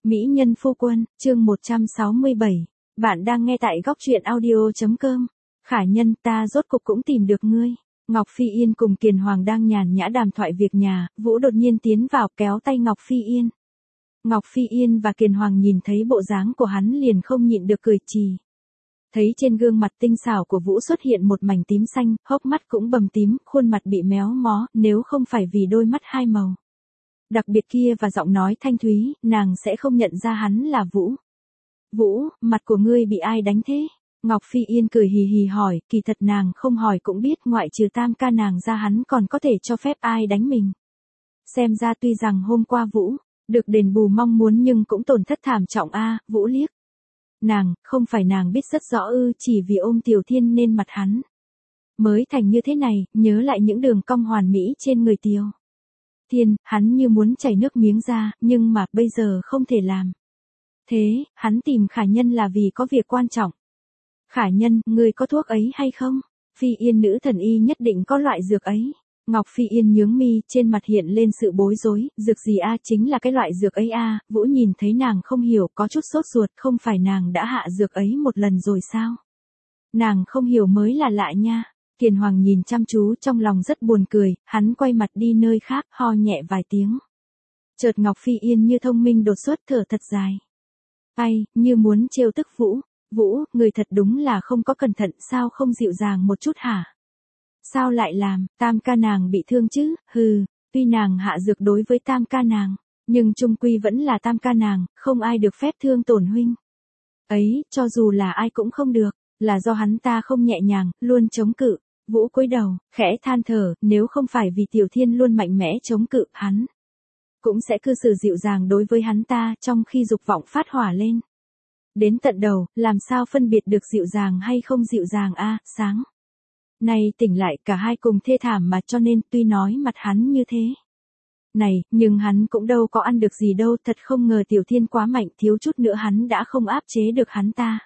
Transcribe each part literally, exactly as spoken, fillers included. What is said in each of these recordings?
Mỹ nhân phu quân, chương một trăm sáu mươi bảy. Bạn đang nghe tại góc truyện audio chấm com. Khả nhân, ta rốt cục cũng tìm được ngươi. Ngọc Phi Yên cùng Kiền Hoàng đang nhàn nhã đàm thoại việc nhà, Vũ đột nhiên tiến vào kéo tay Ngọc Phi Yên. Ngọc Phi Yên và Kiền Hoàng nhìn thấy bộ dáng của hắn liền không nhịn được cười trì. Thấy trên gương mặt tinh xảo của Vũ xuất hiện một mảnh tím xanh, hốc mắt cũng bầm tím, khuôn mặt bị méo mó, nếu không phải vì đôi mắt hai màu đặc biệt kia và giọng nói thanh thúy, nàng sẽ không nhận ra hắn là Vũ. Vũ, mặt của ngươi bị ai đánh thế? Ngọc Phi Yên cười hì hì hỏi, kỳ thật nàng không hỏi cũng biết ngoại trừ tam ca nàng ra hắn còn có thể cho phép ai đánh mình. Xem ra tuy rằng hôm qua Vũ được đền bù mong muốn nhưng cũng tổn thất thảm trọng a. Vũ liếc nàng, không phải nàng biết rất rõ ư, chỉ vì ôm Tiểu Thiên nên mặt hắn mới thành như thế này, nhớ lại những đường cong hoàn mỹ trên người Tiểu Thiên, hắn như muốn chảy nước miếng ra, nhưng mà bây giờ không thể làm. Thế, hắn tìm Khả Nhân là vì có việc quan trọng. Khả Nhân, ngươi có thuốc ấy hay không? Phi Yên nữ thần y nhất định có loại dược ấy. Ngọc Phi Yên nhướng mi, trên mặt hiện lên sự bối rối, dược gì a? Chính là cái loại dược ấy a. Vũ nhìn thấy nàng không hiểu, có chút sốt ruột, không phải nàng đã hạ dược ấy một lần rồi sao? Nàng không hiểu mới là lạ nha. Kiền Hoàng nhìn chăm chú trong lòng rất buồn cười, hắn quay mặt đi nơi khác, ho nhẹ vài tiếng. Chợt Ngọc Phi Yên như thông minh đột xuất thở thật dài. Ai, như muốn trêu tức Vũ. Vũ, người thật đúng là không có cẩn thận, sao không dịu dàng một chút hả? Sao lại làm, tam ca nàng bị thương chứ, hừ, tuy nàng hạ dược đối với tam ca nàng, nhưng chung quy vẫn là tam ca nàng, không ai được phép thương tổn huynh. Ấy, cho dù là ai cũng không được, là do hắn ta không nhẹ nhàng, luôn chống cự. Vũ cúi đầu, khẽ than thở, nếu không phải vì Tiểu Thiên luôn mạnh mẽ chống cự, hắn cũng sẽ cư xử dịu dàng đối với hắn ta, trong khi dục vọng phát hỏa lên. Đến tận đầu, làm sao phân biệt được dịu dàng hay không dịu dàng a? Sáng này tỉnh lại cả hai cùng thê thảm mà, cho nên tuy nói mặt hắn như thế này, nhưng hắn cũng đâu có ăn được gì đâu, thật không ngờ Tiểu Thiên quá mạnh, thiếu chút nữa hắn đã không áp chế được hắn ta.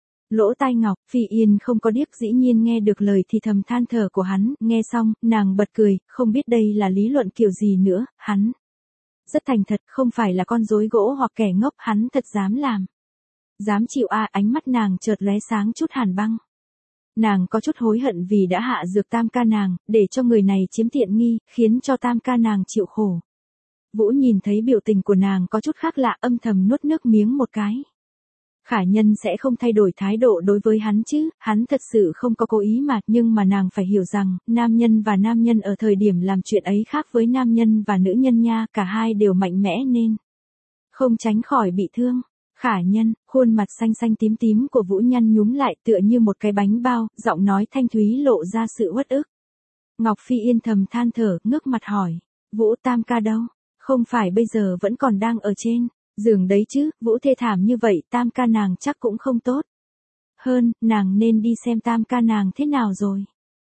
Lỗ tai Ngọc Phi Yên không có điếc dĩ nhiên nghe được lời thì thầm than thở của hắn, nghe xong, nàng bật cười, không biết đây là lý luận kiểu gì nữa, hắn rất thành thật, không phải là con rối gỗ hoặc kẻ ngốc, hắn thật dám làm. Dám chịu a. Ánh mắt nàng chợt lóe sáng chút hàn băng. Nàng có chút hối hận vì đã hạ dược tam ca nàng, để cho người này chiếm tiện nghi, khiến cho tam ca nàng chịu khổ. Vũ nhìn thấy biểu tình của nàng có chút khác lạ, âm thầm nuốt nước miếng một cái. Khả Nhân sẽ không thay đổi thái độ đối với hắn chứ, hắn thật sự không có cố ý mà, nhưng mà nàng phải hiểu rằng, nam nhân và nam nhân ở thời điểm làm chuyện ấy khác với nam nhân và nữ nhân nha, cả hai đều mạnh mẽ nên không tránh khỏi bị thương. Khả Nhân, khuôn mặt xanh xanh tím tím của Vũ nhăn nhúm lại tựa như một cái bánh bao, giọng nói thanh thúy lộ ra sự uất ức. Ngọc Phi Yên thầm than thở, ngước mặt hỏi, Vũ tam ca đâu? Không phải bây giờ vẫn còn đang ở trên giường đấy chứ? Vũ thê thảm như vậy, tam ca nàng chắc cũng không tốt. Hơn, nàng nên đi xem tam ca nàng thế nào rồi.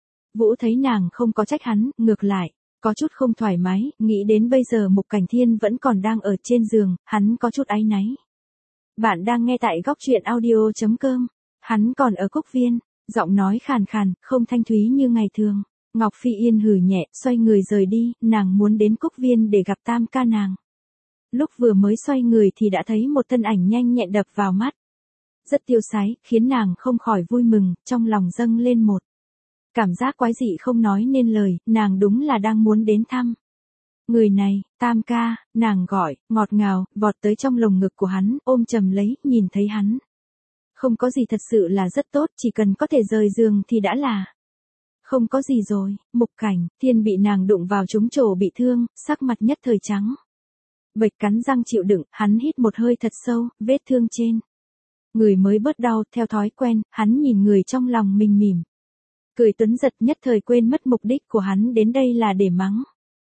Vũ thấy nàng không có trách hắn, ngược lại, có chút không thoải mái, nghĩ đến bây giờ Mục Cảnh Thiên vẫn còn đang ở trên giường, hắn có chút áy náy. Bạn đang nghe tại góc truyện audio chấm com. Hắn còn ở Cúc Viên, giọng nói khàn khàn, không thanh thúy như ngày thường. Ngọc Phi Yên hừ nhẹ, xoay người rời đi, nàng muốn đến Cúc Viên để gặp tam ca nàng. Lúc vừa mới xoay người thì đã thấy một thân ảnh nhanh nhẹn đập vào mắt. Rất tiêu sái, khiến nàng không khỏi vui mừng, trong lòng dâng lên một cảm giác quái dị không nói nên lời, nàng đúng là đang muốn đến thăm. Người này, tam ca, nàng gọi, ngọt ngào, vọt tới trong lồng ngực của hắn, ôm chầm lấy, nhìn thấy hắn. Không có gì thật sự là rất tốt, chỉ cần có thể rời giường thì đã là. Không có gì rồi. Mục Cảnh Thiên bị nàng đụng vào trúng chỗ bị thương, sắc mặt nhất thời trắng bệch, cắn răng chịu đựng, hắn hít một hơi thật sâu, vết thương trên người mới bớt đau, theo thói quen, hắn nhìn người trong lòng mình mỉm cười tuấn giật, nhất thời quên mất mục đích của hắn đến đây là để mắng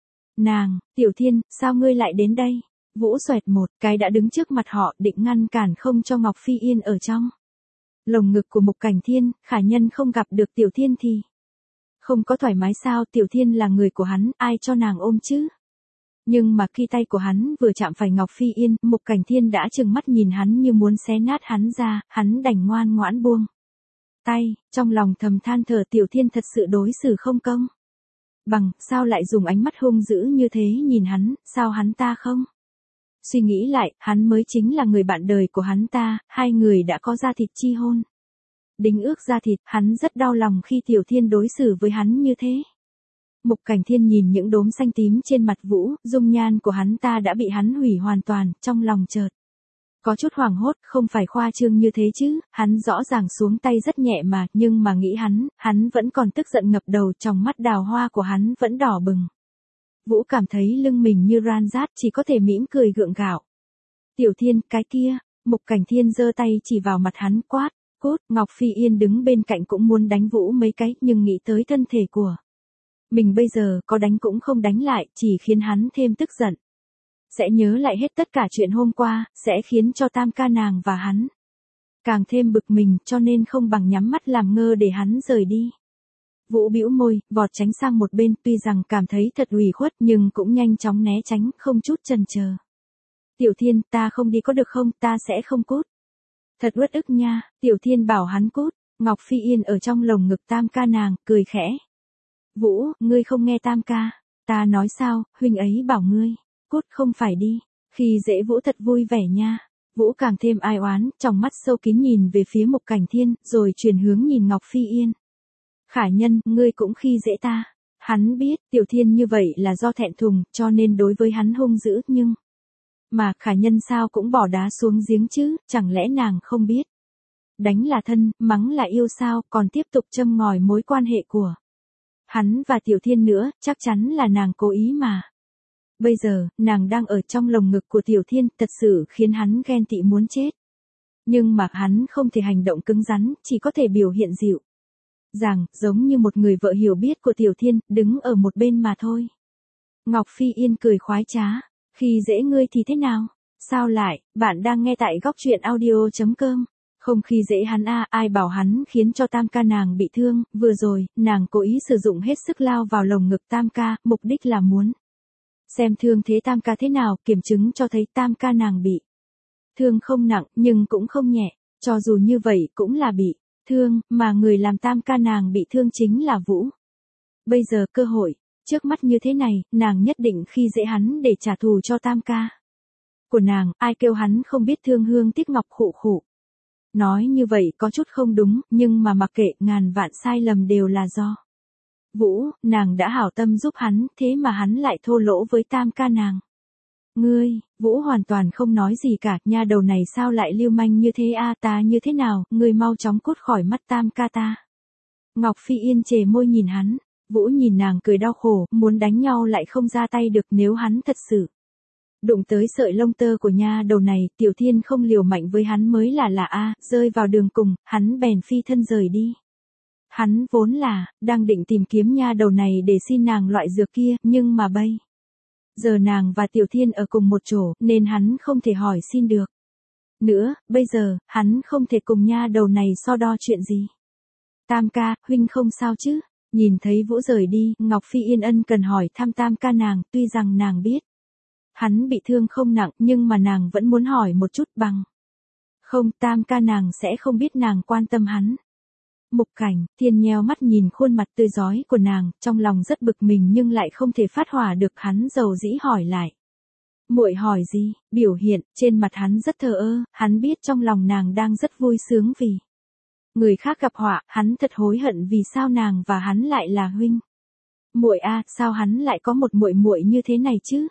nàng. Tiểu Thiên, sao ngươi lại đến đây? Vũ xoẹt một cái đã đứng trước mặt họ, định ngăn cản không cho Ngọc Phi Yên ở trong lồng ngực của Mục Cảnh Thiên. Khả Nhân không gặp được Tiểu Thiên thì không có thoải mái sao? Tiểu Thiên là người của hắn, ai cho nàng ôm chứ? Nhưng mà khi tay của hắn vừa chạm phải Ngọc Phi Yên, Mục Cảnh Thiên đã trừng mắt nhìn hắn như muốn xé nát hắn ra, hắn đành ngoan ngoãn buông tay, trong lòng thầm than thở, Tiểu Thiên thật sự đối xử không công bằng, sao lại dùng ánh mắt hung dữ như thế nhìn hắn, sao hắn ta không Suy nghĩ lại, hắn mới chính là người bạn đời của hắn ta, hai người đã có da thịt chi hôn. Đính ước da thịt, hắn rất đau lòng khi Tiểu Thiên đối xử với hắn như thế. Mục Cảnh Thiên nhìn những đốm xanh tím trên mặt Vũ, dung nhan của hắn ta đã bị hắn hủy hoàn toàn, trong lòng chợt có chút hoảng hốt, không phải khoa trương như thế chứ, hắn rõ ràng xuống tay rất nhẹ mà, nhưng mà nghĩ hắn, hắn vẫn còn tức giận ngập đầu, trong mắt đào hoa của hắn vẫn đỏ bừng. Vũ cảm thấy lưng mình như ran rát, chỉ có thể mỉm cười gượng gạo. Tiểu Thiên, cái kia, Mục Cảnh Thiên giơ tay chỉ vào mặt hắn quát, cút. Ngọc Phi Yên đứng bên cạnh cũng muốn đánh Vũ mấy cái, nhưng nghĩ tới thân thể của mình bây giờ có đánh cũng không đánh lại, chỉ khiến hắn thêm tức giận. Sẽ nhớ lại hết tất cả chuyện hôm qua, sẽ khiến cho tam ca nàng và hắn càng thêm bực mình, cho nên không bằng nhắm mắt làm ngơ để hắn rời đi. Vũ bĩu môi, vọt tránh sang một bên, tuy rằng cảm thấy thật ủy khuất nhưng cũng nhanh chóng né tránh, không chút chần chờ. Tiểu Thiên, ta không đi có được không, ta sẽ không cút. Thật uất ức nha, Tiểu Thiên bảo hắn cút. Ngọc Phi Yên ở trong lồng ngực tam ca nàng, cười khẽ. Vũ, ngươi không nghe tam ca, ta nói sao, huynh ấy bảo ngươi, cút không phải đi, khi dễ Vũ thật vui vẻ nha. Vũ càng thêm ai oán, trong mắt sâu kín nhìn về phía Mục Cảnh Thiên, rồi chuyển hướng nhìn Ngọc Phi Yên. Khả Nhân, ngươi cũng khi dễ ta. Hắn biết, Tiểu Thiên như vậy là do thẹn thùng, cho nên đối với hắn hung dữ, nhưng mà Khả Nhân sao cũng bỏ đá xuống giếng chứ, chẳng lẽ nàng không biết. Đánh là thân, mắng là yêu sao, còn tiếp tục châm ngòi mối quan hệ của hắn và Tiểu Thiên nữa, chắc chắn là nàng cố ý mà. Bây giờ, nàng đang ở trong lồng ngực của Tiểu Thiên, thật sự khiến hắn ghen tị muốn chết. Nhưng mà hắn không thể hành động cứng rắn, chỉ có thể biểu hiện dịu dàng, giống như một người vợ hiểu biết của Tiểu Thiên, đứng ở một bên mà thôi. Ngọc Phi Yên cười khoái trá, khi dễ ngươi thì thế nào? Sao lại, bạn đang nghe tại góc truyện audio chấm com. Không khi dễ hắn a, à, ai bảo hắn khiến cho tam ca nàng bị thương, vừa rồi, nàng cố ý sử dụng hết sức lao vào lồng ngực tam ca, mục đích là muốn xem thương thế tam ca thế nào, kiểm chứng cho thấy tam ca nàng bị thương không nặng, nhưng cũng không nhẹ, cho dù như vậy cũng là bị thương, mà người làm tam ca nàng bị thương chính là Vũ. Bây giờ cơ hội trước mắt như thế này, nàng nhất định khi dễ hắn để trả thù cho tam ca của nàng, ai kêu hắn không biết thương hương tiếc ngọc khụ khụ. Nói như vậy có chút không đúng, nhưng mà mặc kệ, ngàn vạn sai lầm đều là do Vũ, nàng đã hảo tâm giúp hắn, thế mà hắn lại thô lỗ với tam ca nàng. Ngươi, Vũ hoàn toàn không nói gì cả, nha đầu này sao lại lưu manh như thế a, ta như thế nào, ngươi mau chóng cút khỏi mắt tam ca ta. Ngọc Phi Yên chề môi nhìn hắn, Vũ nhìn nàng cười đau khổ, muốn đánh nhau lại không ra tay được, nếu hắn thật sự đụng tới sợi lông tơ của nha đầu này, Tiểu Thiên không liều mạnh với hắn mới là lạ a, rơi vào đường cùng, hắn bèn phi thân rời đi. Hắn vốn là đang định tìm kiếm nha đầu này để xin nàng loại dược kia, nhưng mà bây giờ nàng và Tiểu Thiên ở cùng một chỗ, nên hắn không thể hỏi xin được. Nữa, bây giờ, hắn không thể cùng nha đầu này so đo chuyện gì. Tam ca, huynh không sao chứ? Nhìn thấy Vũ rời đi, Ngọc Phi Yên ân cần hỏi thăm tam ca nàng, tuy rằng nàng biết hắn bị thương không nặng, nhưng mà nàng vẫn muốn hỏi một chút bằng không, tam ca nàng sẽ không biết nàng quan tâm hắn. Mục Cảnh Thiên nheo mắt nhìn khuôn mặt tươi rói của nàng, trong lòng rất bực mình nhưng lại không thể phát hỏa được, hắn dầu dĩ hỏi lại. Muội hỏi gì? Biểu hiện trên mặt hắn rất thờ ơ, hắn biết trong lòng nàng đang rất vui sướng vì người khác gặp họa, hắn thật hối hận vì sao nàng và hắn lại là huynh muội a, sao hắn lại có một muội muội như thế này chứ?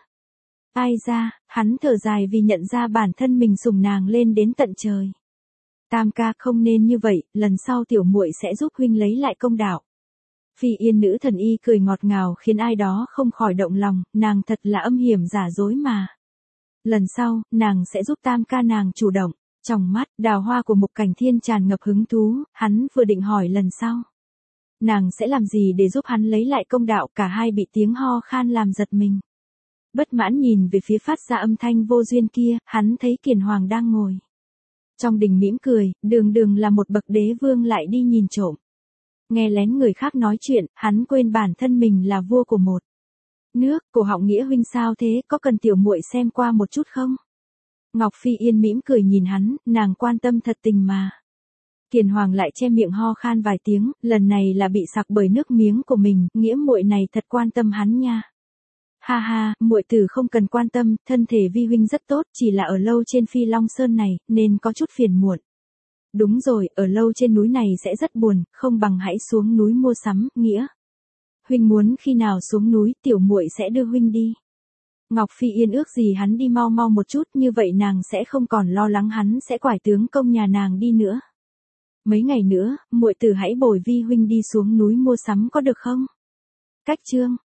Ai ra, hắn thở dài vì nhận ra bản thân mình sủng nàng lên đến tận trời. Tam ca, không nên như vậy, lần sau tiểu muội sẽ giúp huynh lấy lại công đạo. Phi Yên nữ thần y cười ngọt ngào khiến ai đó không khỏi động lòng, nàng thật là âm hiểm giả dối mà. Lần sau, nàng sẽ giúp tam ca nàng chủ động. Trong mắt, đào hoa của Mục Cảnh Thiên tràn ngập hứng thú, hắn vừa định hỏi lần sau nàng sẽ làm gì để giúp hắn lấy lại công đạo, cả hai bị tiếng ho khan làm giật mình. Bất mãn nhìn về phía phát ra âm thanh vô duyên kia, hắn thấy Kiền Hoàng đang ngồi trong đình mỉm cười, đường đường là một bậc đế vương lại đi nhìn trộm. Nghe lén người khác nói chuyện, hắn quên bản thân mình là vua của một nước. Cổ họng Nghĩa huynh sao thế, có cần tiểu muội xem qua một chút không? Ngọc Phi Yên mỉm cười nhìn hắn, nàng quan tâm thật tình mà. Kiền Hoàng lại che miệng ho khan vài tiếng, lần này là bị sặc bởi nước miếng của mình, Nghĩa muội này thật quan tâm hắn nha. Ha ha, muội tử không cần quan tâm, thân thể vi huynh rất tốt, chỉ là ở lâu trên Phi Long Sơn này, nên có chút phiền muộn. Đúng rồi, ở lâu trên núi này sẽ rất buồn, không bằng hãy xuống núi mua sắm, Nghĩa. Huynh muốn khi nào xuống núi, tiểu muội sẽ đưa huynh đi. Ngọc Phi Yên ước gì hắn đi mau mau một chút, như vậy nàng sẽ không còn lo lắng hắn sẽ quải tướng công nhà nàng đi nữa. Mấy ngày nữa, muội tử hãy bồi vi huynh đi xuống núi mua sắm có được không? Cách chương